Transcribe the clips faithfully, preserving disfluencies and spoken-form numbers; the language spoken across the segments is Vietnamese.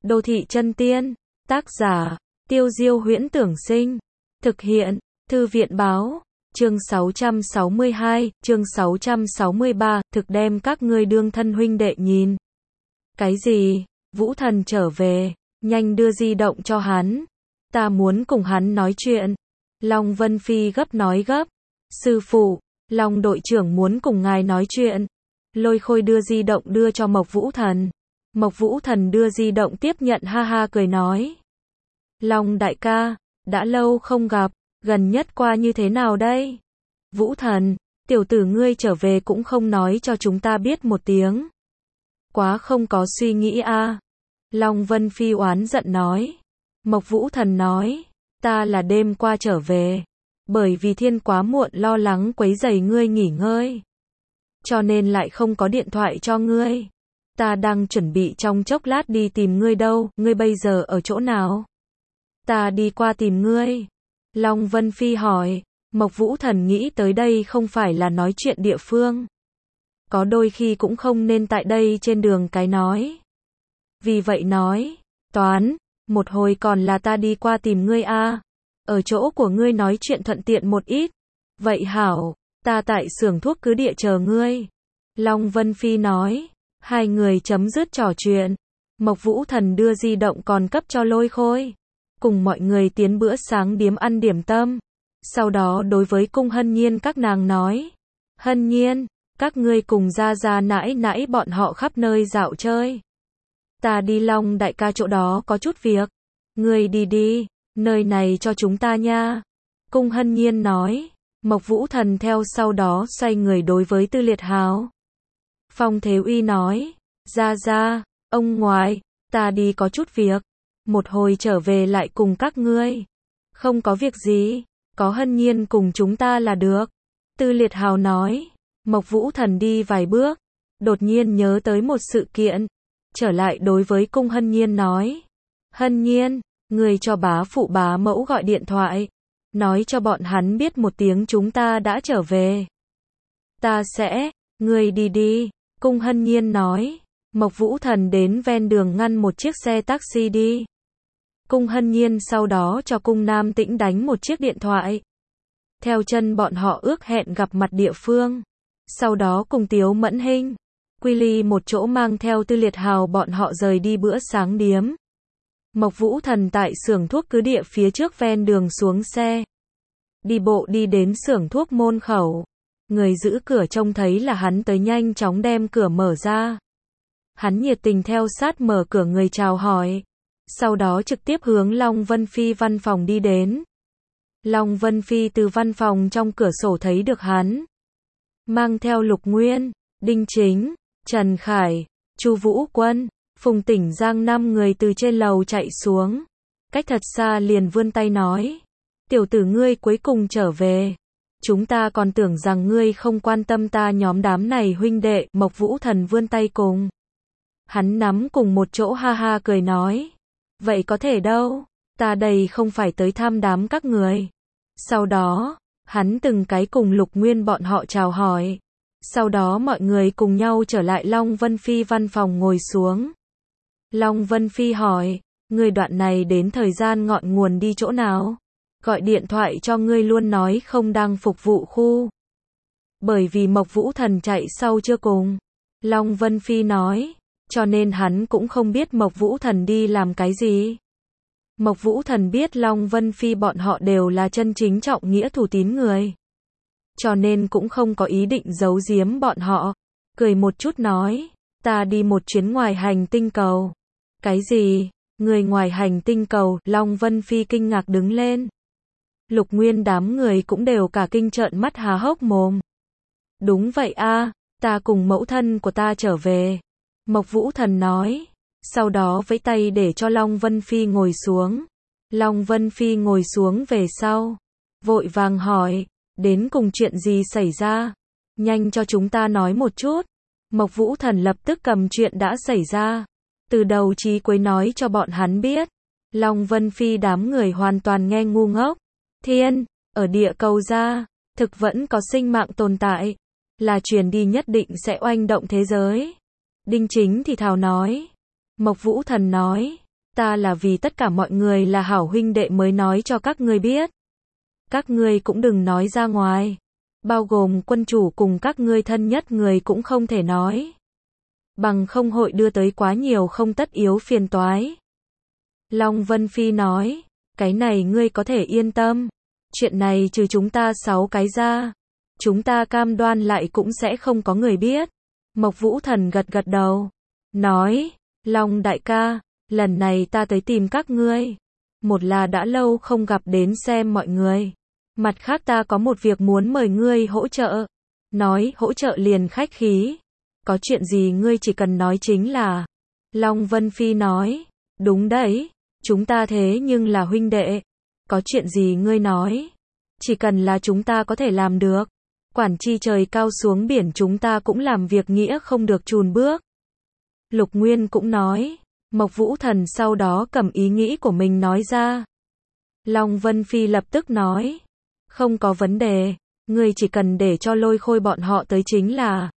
Đô thị chân tiên, tác giả, Tiêu Diêu Huyễn Tưởng Sinh, thực hiện, Thư viện báo, chương sáu trăm sáu mươi hai, chương sáu trăm sáu mươi ba, thực đem các ngươi đương thân huynh đệ nhìn. Cái gì? Vũ Thần trở về, nhanh đưa di động cho hắn. Ta muốn cùng hắn nói chuyện. Long Vân Phi gấp nói gấp. Sư phụ, Long đội trưởng muốn cùng ngài nói chuyện. Lôi Khôi đưa di động đưa cho Mộc Vũ Thần. Mộc Vũ Thần đưa di động tiếp nhận, ha ha cười nói. Long đại ca, đã lâu không gặp, gần nhất qua như thế nào đây? Vũ Thần, tiểu tử ngươi trở về cũng không nói cho chúng ta biết một tiếng. Quá không có suy nghĩ a. À. Long Vân Phi oán giận nói. Mộc Vũ Thần nói, ta là đêm qua trở về, bởi vì thiên quá muộn lo lắng quấy rầy ngươi nghỉ ngơi, cho nên lại không có điện thoại cho ngươi. Ta đang chuẩn bị trong chốc lát đi tìm ngươi đâu, ngươi bây giờ ở chỗ nào? Ta đi qua tìm ngươi. Long Vân Phi hỏi. Mộc Vũ Thần nghĩ tới đây không phải là nói chuyện địa phương, có đôi khi cũng không nên tại đây trên đường cái nói. Vì vậy nói, Toán, một hồi còn là ta đi qua tìm ngươi a. À. Ở chỗ của ngươi nói chuyện thuận tiện một ít. Vậy hảo, ta tại xưởng thuốc cứ địa chờ ngươi. Long Vân Phi nói. Hai người chấm dứt trò chuyện. Mộc Vũ Thần đưa di động còn cấp cho Lôi Khôi, cùng mọi người tiến bữa sáng điếm ăn điểm tâm. Sau đó đối với Cung Hân Nhiên các nàng nói, Hân Nhiên, các ngươi cùng ra ra nãi nãi bọn họ khắp nơi dạo chơi. Ta đi Long đại ca chỗ đó có chút việc. Ngươi đi đi, nơi này cho chúng ta nha. Cung Hân Nhiên nói. Mộc Vũ Thần theo sau đó xoay người đối với Tư Liệt Hào. Phong Thế Uy nói, ra ra, ông ngoại, ta đi có chút việc, một hồi trở về lại cùng các ngươi. Không có việc gì, có Hân Nhiên cùng chúng ta là được. Tư Liệt Hào nói. Mộc Vũ Thần đi vài bước, đột nhiên nhớ tới một sự kiện, trở lại đối với Cung Hân Nhiên nói, Hân Nhiên, người cho bá phụ bá mẫu gọi điện thoại, nói cho bọn hắn biết một tiếng chúng ta đã trở về. Ta sẽ, người đi đi. Cung Hân Nhiên nói. Mộc Vũ Thần đến ven đường ngăn một chiếc xe taxi đi. Cung Hân Nhiên sau đó cho Cung Nam Tĩnh đánh một chiếc điện thoại. Theo chân bọn họ ước hẹn gặp mặt địa phương. Sau đó cùng Tiếu Mẫn Hinh, Quy Ly một chỗ mang theo Tư Liệt Hào bọn họ rời đi bữa sáng điếm. Mộc Vũ Thần tại xưởng thuốc cứ địa phía trước ven đường xuống xe. Đi bộ đi đến xưởng thuốc môn khẩu. Người giữ cửa trông thấy là hắn tới nhanh chóng đem cửa mở ra. Hắn nhiệt tình theo sát mở cửa người chào hỏi. Sau đó trực tiếp hướng Long Vân Phi văn phòng đi đến. Long Vân Phi từ văn phòng trong cửa sổ thấy được hắn. Mang theo Lục Nguyên, Đinh Chính, Trần Khải, Chu Vũ Quân, Phùng Tỉnh Giang năm người từ trên lầu chạy xuống. Cách thật xa liền vươn tay nói. Tiểu tử ngươi cuối cùng trở về. Chúng ta còn tưởng rằng ngươi không quan tâm ta nhóm đám này huynh đệ. Mộc Vũ Thần vươn tay cùng hắn nắm cùng một chỗ, ha ha cười nói. Vậy có thể đâu, ta đây không phải tới thăm đám các người. Sau đó, hắn từng cái cùng Lục Nguyên bọn họ chào hỏi. Sau đó mọi người cùng nhau trở lại Long Vân Phi văn phòng ngồi xuống. Long Vân Phi hỏi, ngươi đoạn này đến thời gian ngọn nguồn đi chỗ nào? Gọi điện thoại cho ngươi luôn nói không đang phục vụ khu. Bởi vì Mộc Vũ Thần chạy sau chưa cùng. Long Vân Phi nói, cho nên hắn cũng không biết Mộc Vũ Thần đi làm cái gì. Mộc Vũ Thần biết Long Vân Phi bọn họ đều là chân chính trọng nghĩa thủ tín người, cho nên cũng không có ý định giấu giếm bọn họ. Cười một chút nói, ta đi một chuyến ngoài hành tinh cầu. Cái gì? Người ngoài hành tinh cầu? Long Vân Phi kinh ngạc đứng lên. Lục Nguyên đám người cũng đều cả kinh trợn mắt há hốc mồm. Đúng vậy a, à, ta cùng mẫu thân của ta trở về. Mộc Vũ Thần nói. Sau đó vẫy tay để cho Long Vân Phi ngồi xuống. Long Vân Phi ngồi xuống về sau, vội vàng hỏi, đến cùng chuyện gì xảy ra? Nhanh cho chúng ta nói một chút. Mộc Vũ Thần lập tức cầm chuyện đã xảy ra, từ đầu chí cuối nói cho bọn hắn biết. Long Vân Phi đám người hoàn toàn nghe ngu ngốc. Thiên, ở địa cầu ra, thực vẫn có sinh mạng tồn tại, là truyền đi nhất định sẽ oanh động thế giới. Đinh Chính thì thào nói. Mộc Vũ Thần nói, Ta là vì tất cả mọi người là hảo huynh đệ mới nói cho các ngươi biết. Các ngươi cũng đừng nói ra ngoài. Bao gồm quân chủ cùng các ngươi thân nhất người cũng không thể nói. Bằng không hội đưa tới quá nhiều không tất yếu phiền toái. Long Vân Phi nói, cái này ngươi có thể yên tâm. Chuyện này trừ chúng ta sáu cái ra, chúng ta cam đoan lại cũng sẽ không có người biết. Mộc Vũ Thần gật gật đầu, nói, Long đại ca, lần này ta tới tìm các ngươi. Một là đã lâu không gặp đến xem mọi người. Mặt khác ta có một việc muốn mời ngươi hỗ trợ. Nói hỗ trợ liền khách khí. Có chuyện gì ngươi chỉ cần nói chính là. Long Vân Phi nói, đúng đấy, chúng ta thế nhưng là huynh đệ. Có chuyện gì ngươi nói. Chỉ cần là chúng ta có thể làm được. Quản chi trời cao xuống biển chúng ta cũng làm việc nghĩa không được chùn bước. Lục Nguyên cũng nói. Mộc Vũ Thần sau đó cầm ý nghĩ của mình nói ra. Long Vân Phi lập tức nói. Không có vấn đề, ngươi chỉ cần để cho Lôi Khôi bọn họ tới chính là.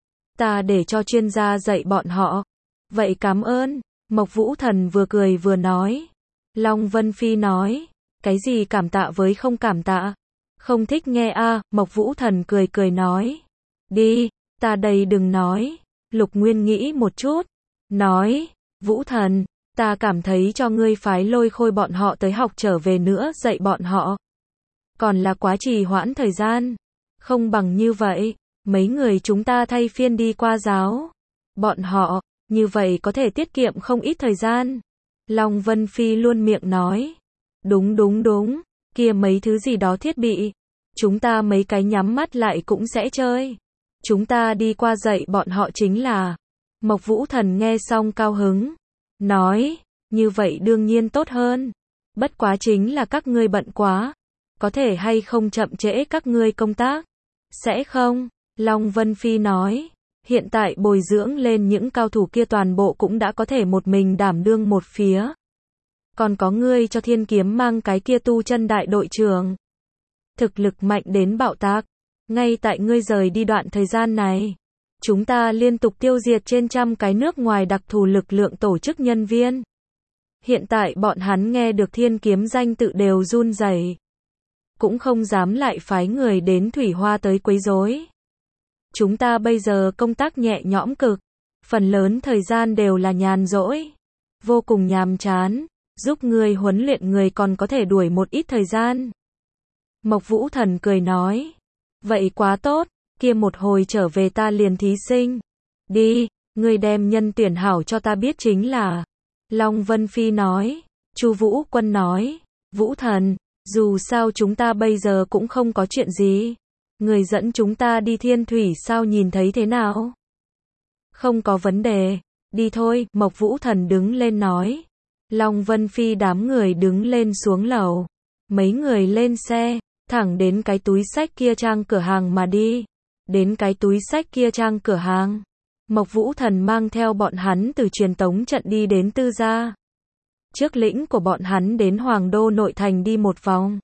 Ta để cho chuyên gia dạy bọn họ. Vậy cảm ơn. Mộc Vũ Thần vừa cười vừa nói. Long Vân Phi nói. Cái gì cảm tạ với không cảm tạ? Không thích nghe a à, Mộc Vũ Thần cười cười nói. Đi, ta đây đừng nói. Lục Nguyên nghĩ một chút. Nói, Vũ Thần, ta cảm thấy cho ngươi phái Lôi Khôi bọn họ tới học trở về nữa dạy bọn họ. Còn là quá trì hoãn thời gian. Không bằng như vậy, mấy người chúng ta thay phiên đi qua giáo. Bọn họ, như vậy có thể tiết kiệm không ít thời gian. Long Vân Phi luôn miệng nói. Đúng đúng đúng, kia mấy thứ gì đó thiết bị. Chúng ta mấy cái nhắm mắt lại cũng sẽ chơi. Chúng ta đi qua dạy bọn họ chính là. Mộc Vũ Thần nghe xong cao hứng. Nói, như vậy đương nhiên tốt hơn. Bất quá chính là các ngươi bận quá. Có thể hay không chậm trễ các ngươi công tác? Sẽ không, Long Vân Phi nói. Hiện tại bồi dưỡng lên những cao thủ kia toàn bộ cũng đã có thể một mình đảm đương một phía. Còn có ngươi cho Thiên Kiếm mang cái kia tu chân đại đội trưởng. Thực lực mạnh đến bạo tạc. Ngay tại ngươi rời đi đoạn thời gian này. Chúng ta liên tục tiêu diệt trên trăm cái nước ngoài đặc thù lực lượng tổ chức nhân viên. Hiện tại bọn hắn nghe được Thiên Kiếm danh tự đều run rẩy. Cũng không dám lại phái người đến Thủy Hoa tới quấy rối. Chúng ta bây giờ công tác nhẹ nhõm cực. Phần lớn thời gian đều là nhàn rỗi. Vô cùng nhàm chán. Giúp người huấn luyện người còn có thể đuổi một ít thời gian. Mộc Vũ Thần cười nói. Vậy quá tốt, kia một hồi trở về ta liền thí sinh. Đi, ngươi đem nhân tuyển hảo cho ta biết chính là. Long Vân Phi nói. Chu Vũ Quân nói. Vũ Thần, dù sao chúng ta bây giờ cũng không có chuyện gì. Người dẫn chúng ta đi Thiên Thủy sao nhìn thấy thế nào? Không có vấn đề, đi thôi, Mộc Vũ Thần đứng lên nói. Long Vân Phi đám người đứng lên xuống lầu. Mấy người lên xe, thẳng đến cái túi xách kia trang cửa hàng mà đi. Đến cái túi xách kia trang cửa hàng. Mộc Vũ Thần mang theo bọn hắn từ truyền tống trận đi đến Tư gia. Trước lĩnh của bọn hắn đến Hoàng Đô nội thành đi một vòng.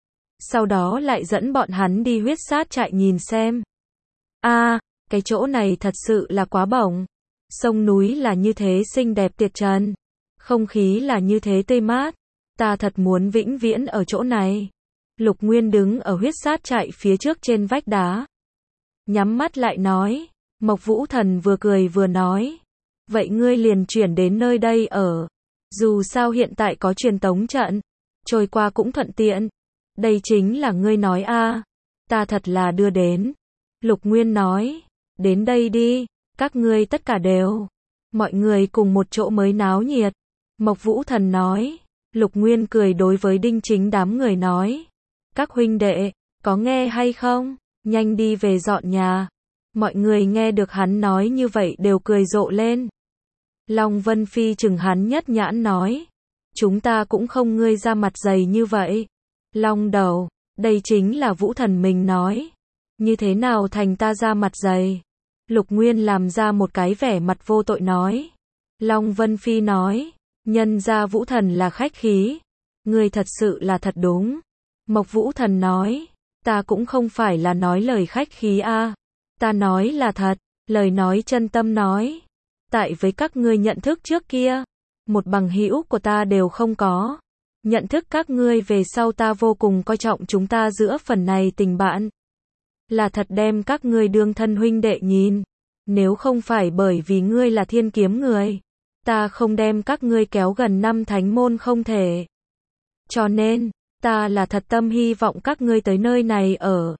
Sau đó lại dẫn bọn hắn đi huyết sát trại nhìn xem. A, à, cái chỗ này thật sự là quá bổng. Sông núi là như thế xinh đẹp tuyệt trần. Không khí là như thế tươi mát. Ta thật muốn vĩnh viễn ở chỗ này. Lục Nguyên đứng ở huyết sát trại phía trước trên vách đá. Nhắm mắt lại nói. Mộc Vũ Thần vừa cười vừa nói. Vậy ngươi liền chuyển đến nơi đây ở. Dù sao hiện tại có truyền tống trận. Trôi qua cũng thuận tiện. Đây chính là ngươi nói a à. Ta thật là đưa đến. Lục Nguyên nói. Đến đây đi. Các ngươi tất cả đều. Mọi người cùng một chỗ mới náo nhiệt. Mộc Vũ Thần nói. Lục Nguyên cười đối với Đinh Chính đám người nói. Các huynh đệ, có nghe hay không? Nhanh đi về dọn nhà. Mọi người nghe được hắn nói như vậy đều cười rộ lên. Long Vân Phi chừng hắn nhất nhãn nói. Chúng ta cũng không ngươi ra mặt dày như vậy. Long đầu, đây chính là Vũ Thần mình nói. Như thế nào thành ta ra mặt dày? Lục Nguyên làm ra một cái vẻ mặt vô tội nói. Long Vân Phi nói. Nhân ra Vũ Thần là khách khí. Ngươi thật sự là thật đúng. Mộc Vũ Thần nói. Ta cũng không phải là nói lời khách khí a à. Ta nói là thật. Lời nói chân tâm nói. Tại với các ngươi nhận thức trước kia. một bằng hữu của ta đều không có. Nhận thức các ngươi về sau ta vô cùng coi trọng chúng ta giữa phần này tình bạn. Là thật đem các ngươi đương thân huynh đệ nhìn. Nếu không phải bởi vì ngươi là thiên kiếm người, ta không đem các ngươi kéo gần năm thánh môn không thể. Cho nên, ta là thật tâm hy vọng các ngươi tới nơi này ở.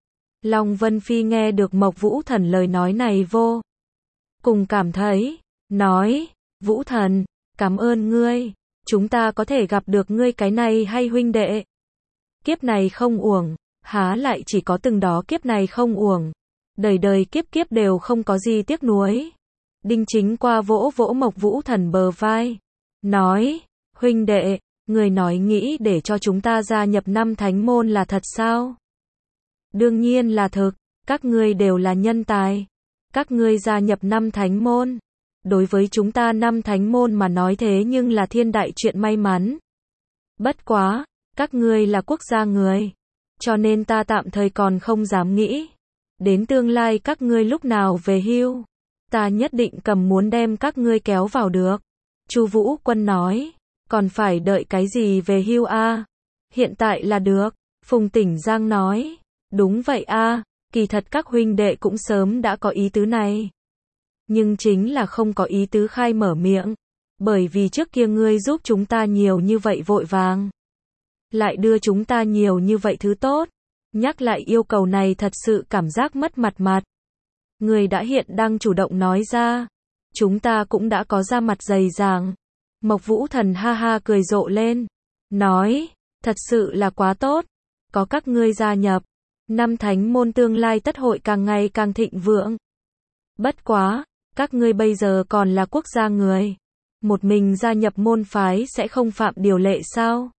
Long Vân Phi nghe được Mộc Vũ Thần lời nói này vô cùng cảm thấy, nói, Vũ Thần, cảm ơn ngươi, chúng ta có thể gặp được ngươi cái này hay huynh đệ. Kiếp này không uổng, há lại chỉ có từng đó kiếp này không uổng, đời đời kiếp kiếp đều không có gì tiếc nuối. Đinh Chính qua vỗ vỗ Mộc Vũ Thần bờ vai, nói, huynh đệ, người nói nghĩ để cho chúng ta gia nhập năm thánh môn là thật sao? Đương nhiên là thực, các ngươi đều là nhân tài. Các ngươi gia nhập năm thánh môn. Đối với chúng ta năm thánh môn mà nói thế nhưng là thiên đại chuyện may mắn. Bất quá, các ngươi là quốc gia người. Cho nên ta tạm thời còn không dám nghĩ. Đến tương lai các ngươi lúc nào về hưu, ta nhất định cầm muốn đem các ngươi kéo vào được. Chu Vũ Quân nói, còn phải đợi cái gì về hưu a? Hiện tại là được. Phùng Tỉnh Giang nói, đúng vậy a, kỳ thật các huynh đệ cũng sớm đã có ý tứ này. Nhưng chính là không có ý tứ khai mở miệng. Bởi vì trước kia ngươi giúp chúng ta nhiều như vậy vội vàng. Lại đưa chúng ta nhiều như vậy thứ tốt. Nhắc lại yêu cầu này thật sự cảm giác mất mặt mặt. Ngươi đã hiện đang chủ động nói ra. Chúng ta cũng đã có ra mặt dày dàng. Mộc Vũ Thần ha ha cười rộ lên. Nói, thật sự là quá tốt. Có các ngươi gia nhập. Năm thánh môn tương lai tất hội càng ngày càng thịnh vượng. Bất quá, các ngươi bây giờ còn là quốc gia người. Một mình gia nhập môn phái sẽ không phạm điều lệ sao?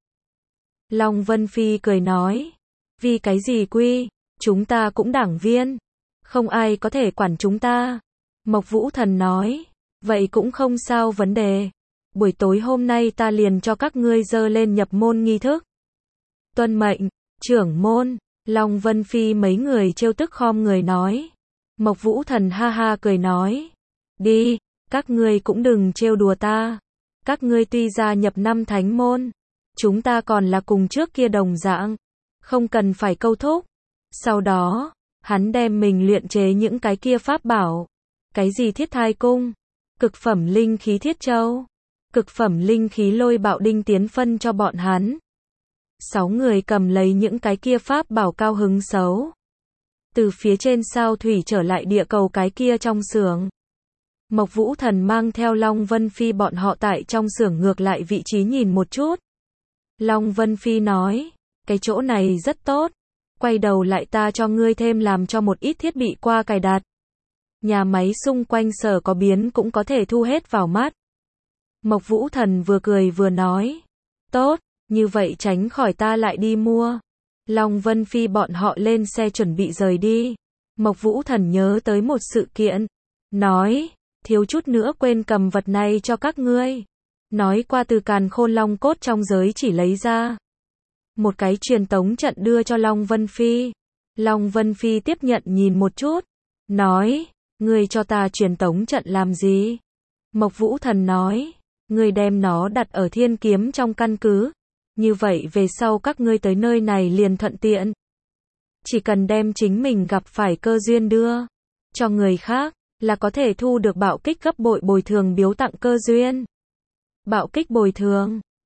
Long Vân Phi cười nói. Vì cái gì quy, chúng ta cũng đảng viên. Không ai có thể quản chúng ta. Mộc Vũ Thần nói. Vậy cũng không sao vấn đề. Buổi tối hôm nay ta liền cho các ngươi dơ lên nhập môn nghi thức. Tuân mệnh, trưởng môn. Long Vân Phi mấy người trêu tức khom người nói. Mộc Vũ Thần ha ha cười nói. Đi, các ngươi cũng đừng trêu đùa ta. Các ngươi tuy gia nhập năm thánh môn, chúng ta còn là cùng trước kia đồng dạng. Không cần phải câu thúc. Sau đó, hắn đem mình luyện chế những cái kia pháp bảo. Cái gì thiết thai cung, cực phẩm linh khí thiết châu, cực phẩm linh khí lôi bạo đinh tiến phân cho bọn hắn. Sáu người cầm lấy những cái kia pháp bảo cao hứng xấu. Từ phía trên sao thủy trở lại địa cầu cái kia trong xưởng. Mộc Vũ Thần mang theo Long Vân Phi bọn họ tại trong xưởng ngược lại vị trí nhìn một chút. Long Vân Phi nói, cái chỗ này rất tốt. Quay đầu lại ta cho ngươi thêm làm cho một ít thiết bị qua cài đặt. Nhà máy xung quanh sở có biến cũng có thể thu hết vào mắt. Mộc Vũ Thần vừa cười vừa nói, tốt. Như vậy tránh khỏi ta lại đi mua. Long Vân Phi bọn họ lên xe chuẩn bị rời đi. Mộc Vũ Thần nhớ tới một sự kiện. Nói, thiếu chút nữa quên cầm vật này cho các ngươi. Nói qua từ càn khôn long cốt trong giới chỉ lấy ra. Một cái truyền tống trận đưa cho Long Vân Phi. Long Vân Phi tiếp nhận nhìn một chút. Nói, ngươi cho ta truyền tống trận làm gì? Mộc Vũ Thần nói, ngươi đem nó đặt ở thiên kiếm trong căn cứ. Như vậy về sau các ngươi tới nơi này liền thuận tiện. Chỉ cần đem chính mình gặp phải cơ duyên đưa cho người khác, là có thể thu được bạo kích gấp bội bồi thường biếu tặng cơ duyên. Bạo kích bồi thường.